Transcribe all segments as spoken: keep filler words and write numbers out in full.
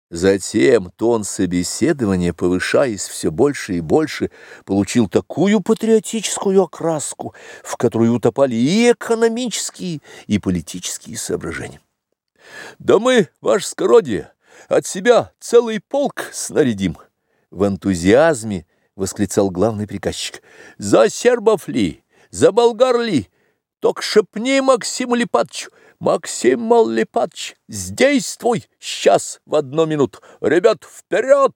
Затем тон собеседования, повышаясь все больше и больше, получил такую патриотическую окраску, в которой утопали и экономические, и политические соображения. «Да мы, ваше скородие, от себя целый полк снарядим!» В энтузиазме восклицал главный приказчик. «За сербов ли? За болгар ли? Только шепни Максиму Липатычу: Максим, мол, Липатыч, сдействуй сейчас в одну минуту! Ребят, вперед!»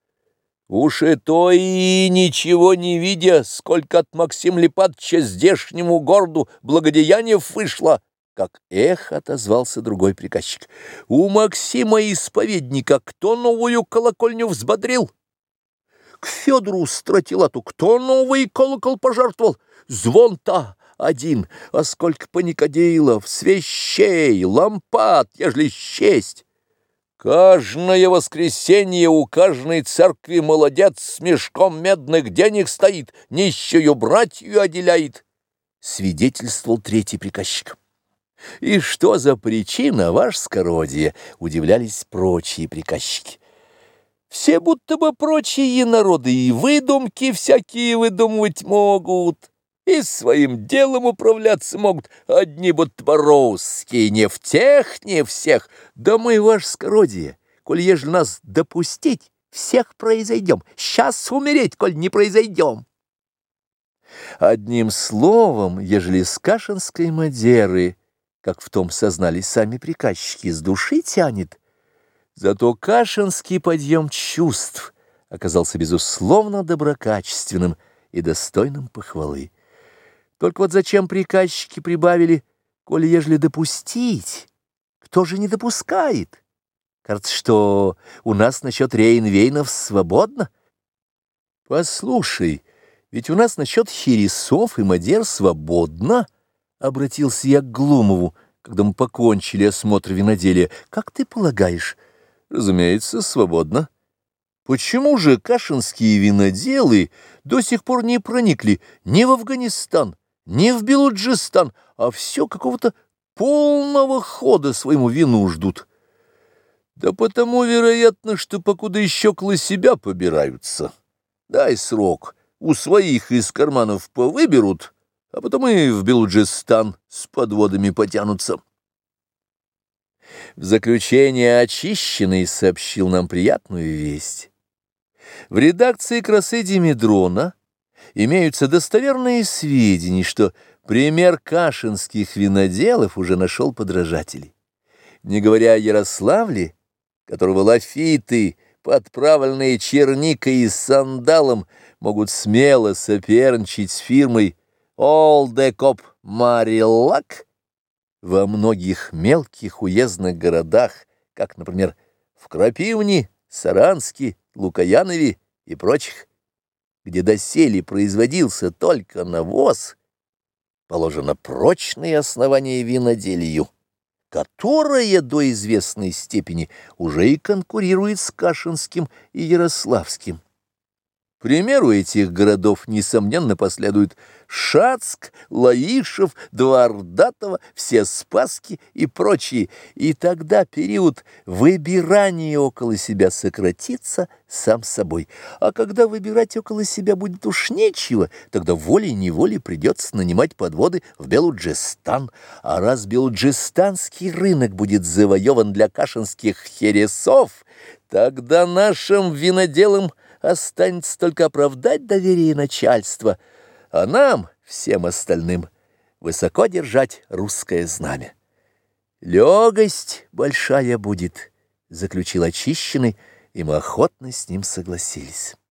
Уж и то и ничего не видя, сколько от Максима Липатыча здешнему городу благодеяниев вышло, как эхо отозвался другой приказчик. «У Максима исповедника кто новую колокольню взбодрил? К Федору Стратилату кто новый колокол пожертвовал? Звон-то один, а сколько паникадилов, свещей, лампад, ежели счесть! Каждое воскресенье у каждой церкви молодец с мешком медных денег стоит, нищую братью отделяет», — свидетельствовал третий приказчик. «И что за причина, ваше скородие?» — удивлялись прочие приказчики. «Все будто бы прочие народы и выдумки всякие выдумывать могут, и своим делом управляться могут, одни будто бы русские, не в тех, не всех. Да мы, ваше скородие, коль ежели нас допустить, всех произойдем, сейчас умереть, коль не произойдем». Одним словом, ежели с кашинской Мадеры, как в том сознались сами приказчики, с души тянет, зато кашинский подъем чувств оказался безусловно доброкачественным и достойным похвалы. Только вот зачем приказчики прибавили, коли ежели допустить, кто же не допускает? Кажется, что у нас насчет рейнвейнов свободно. Послушай, ведь у нас насчет хересов и мадер свободно, — обратился я к Глумову, когда мы покончили осмотр виноделия. Как ты полагаешь? Разумеется, свободно. Почему же кашинские виноделы до сих пор не проникли ни в Афганистан, ни в Белуджистан, а все какого-то полного хода своему вину ждут? Да потому, вероятно, что покуда еще около себя побираются. Дай срок, у своих из карманов повыберут, а потом и в Белуджистан с подводами потянутся. В заключение очищенный сообщил нам приятную весть. В редакции «Красы Димедрона» имеются достоверные сведения, что пример кашинских виноделов уже нашел подражателей. Не говоря о Ярославле, которого лафиты, подправленные черникой и сандалом, могут смело соперничать с фирмой «Олдекоп Мариллак», во многих мелких уездных городах, как, например, в Крапивне, Саранске, Лукоянове и прочих, где доселе производился только навоз, положено прочные основания виноделию, которое до известной степени уже и конкурирует с кашинским и ярославским. К примеру этих городов, несомненно, последуют Шацк, Лаишев, Двардатово, Всеспасски и прочие, и тогда период выбирания около себя сократится сам собой. А когда выбирать около себя будет уж нечего, тогда волей-неволей придется нанимать подводы в Белуджистан. А раз белуджистанский рынок будет завоеван для кашинских хересов, тогда нашим виноделам останется только оправдать доверие начальства, а нам, всем остальным, высоко держать русское знамя. «Легость большая будет», — заключил очищенный, и мы охотно с ним согласились.